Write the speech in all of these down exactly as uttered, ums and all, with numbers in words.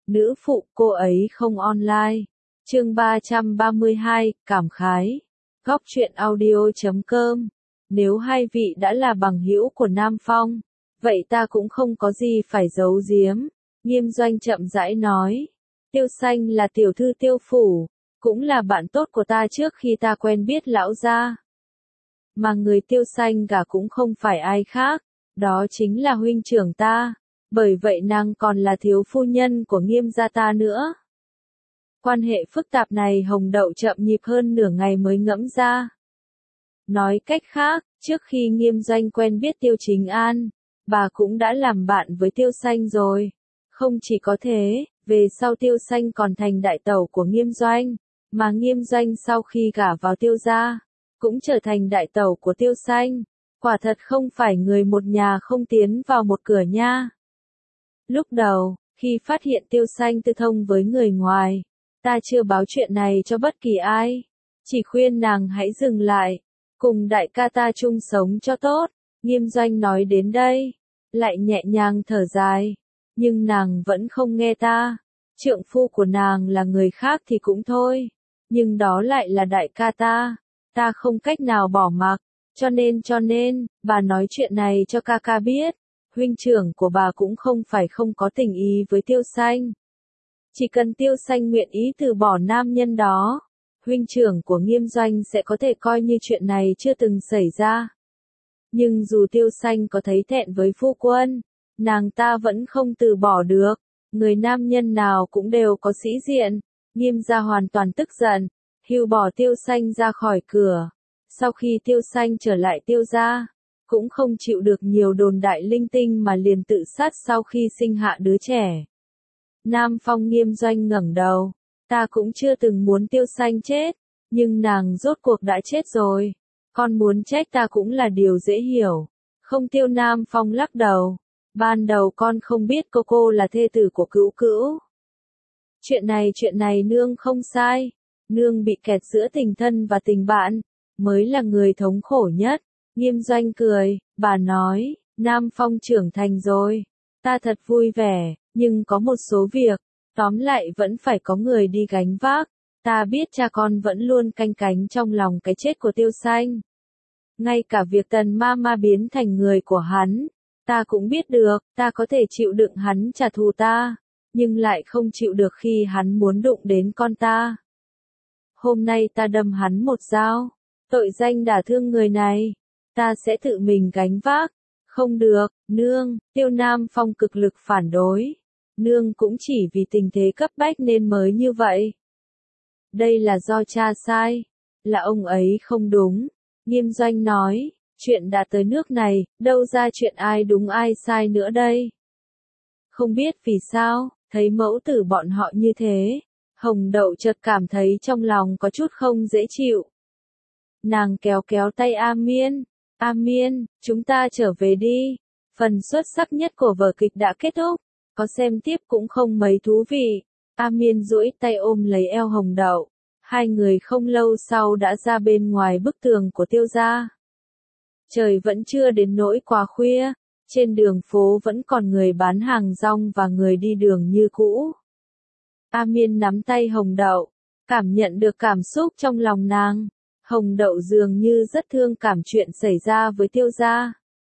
Nữ phụ cô ấy không online. Chương ba trăm ba mươi hai, cảm khái. Góc truyện audio chấm com. Nếu hai vị đã là bằng hữu của Nam Phong, vậy ta cũng không có gì phải giấu giếm. Nghiêm Doanh chậm rãi nói. Tiêu Xanh là tiểu thư Tiêu phủ, cũng là bạn tốt của ta trước khi ta quen biết lão gia. Mà người Tiêu Xanh cả cũng không phải ai khác, đó chính là huynh trưởng ta. Bởi vậy nàng còn là thiếu phu nhân của Nghiêm gia ta nữa. Quan hệ phức tạp này Hồng Đậu chậm nhịp hơn nửa ngày mới ngẫm ra. Nói cách khác, trước khi Nghiêm Doanh quen biết Tiêu Chính An, bà cũng đã làm bạn với Tiêu Xanh rồi. Không chỉ có thế, về sau Tiêu Xanh còn thành đại tẩu của Nghiêm Doanh, mà Nghiêm Doanh sau khi gả vào Tiêu gia, cũng trở thành đại tẩu của Tiêu Xanh. Quả thật không phải người một nhà không tiến vào một cửa nha. Lúc đầu, khi phát hiện Tiêu Xanh tư thông với người ngoài, ta chưa báo chuyện này cho bất kỳ ai. Chỉ khuyên nàng hãy dừng lại, cùng đại ca ta chung sống cho tốt. Nghiêm Doanh nói đến đây, lại nhẹ nhàng thở dài. Nhưng nàng vẫn không nghe ta. Trượng phu của nàng là người khác thì cũng thôi. Nhưng đó lại là đại ca ta. Ta không cách nào bỏ mặc. Cho nên cho nên, bà nói chuyện này cho ca ca biết. Huynh trưởng của bà cũng không phải không có tình ý với Tiêu Xanh. Chỉ cần Tiêu Xanh nguyện ý từ bỏ nam nhân đó, huynh trưởng của Nghiêm Doanh sẽ có thể coi như chuyện này chưa từng xảy ra. Nhưng dù Tiêu Xanh có thấy thẹn với phu quân, nàng ta vẫn không từ bỏ được. Người nam nhân nào cũng đều có sĩ diện. Nghiêm gia hoàn toàn tức giận, hưu bỏ Tiêu Xanh ra khỏi cửa. Sau khi Tiêu Xanh trở lại Tiêu gia, cũng không chịu được nhiều đồn đại linh tinh mà liền tự sát sau khi sinh hạ đứa trẻ. Nam Phong Nghiêm Doanh ngẩng đầu. Ta cũng chưa từng muốn Tiêu Xanh chết, nhưng nàng rốt cuộc đã chết rồi. Con muốn trách ta cũng là điều dễ hiểu. Không. Tiêu Nam Phong lắc đầu. Ban đầu con không biết cô cô là thê tử của Cữu Cữu. Chuyện này chuyện này nương không sai. Nương bị kẹt giữa tình thân và tình bạn, mới là người thống khổ nhất. Nghiêm Doanh cười, bà nói, Nam Phong trưởng thành rồi. Ta thật vui vẻ, nhưng có một số việc, tóm lại vẫn phải có người đi gánh vác. Ta biết cha con vẫn luôn canh cánh trong lòng cái chết của Tiêu Xanh. Ngay cả việc Tần ma ma biến thành người của hắn, ta cũng biết được. Ta có thể chịu đựng hắn trả thù ta, nhưng lại không chịu được khi hắn muốn đụng đến con ta. Hôm nay ta đâm hắn một dao, tội danh đả thương người này, ta sẽ tự mình gánh vác. Không được, nương. Tiêu Nam Phong cực lực phản đối. Nương cũng chỉ vì tình thế cấp bách nên mới như vậy. Đây là do cha sai, là ông ấy không đúng. Nghiêm Doanh nói, chuyện đã tới nước này, đâu ra chuyện ai đúng ai sai nữa đây. Không biết vì sao, thấy mẫu tử bọn họ như thế, Hồng Đậu chợt cảm thấy trong lòng có chút không dễ chịu. Nàng kéo kéo tay A Miên. A Miên, chúng ta trở về đi. Phần xuất sắc nhất của vở kịch đã kết thúc, có xem tiếp cũng không mấy thú vị. A Miên duỗi tay ôm lấy eo Hồng Đậu. Hai người không lâu sau đã ra bên ngoài bức tường của Tiêu gia. Trời vẫn chưa đến nỗi quá khuya, trên đường phố vẫn còn người bán hàng rong và người đi đường như cũ. A Miên nắm tay Hồng Đậu, cảm nhận được cảm xúc trong lòng nàng. Hồng Đậu dường như rất thương cảm chuyện xảy ra với Tiêu gia.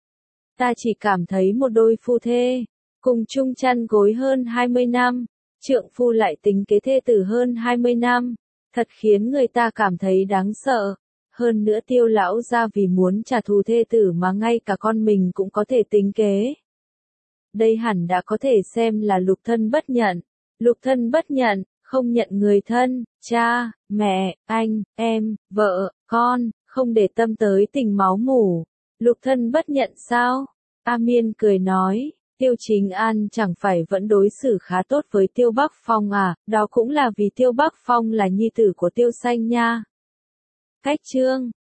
Ta chỉ cảm thấy một đôi phu thê, cùng chung chăn gối hơn hai mươi năm, trượng phu lại tính kế thê tử hơn hai mươi năm, thật khiến người ta cảm thấy đáng sợ. Hơn nữa Tiêu lão gia vì muốn trả thù thê tử mà ngay cả con mình cũng có thể tính kế. Đây hẳn đã có thể xem là lục thân bất nhận. Lục thân bất nhận, không nhận người thân, cha, mẹ, anh, em, vợ, con, không để tâm tới tình máu mủ. Lục thân bất nhận sao? A Miên cười nói, Tiêu Chính An chẳng phải vẫn đối xử khá tốt với Tiêu Bắc Phong à, đó cũng là vì Tiêu Bắc Phong là nhi tử của Tiêu Xanh nha. Cách chương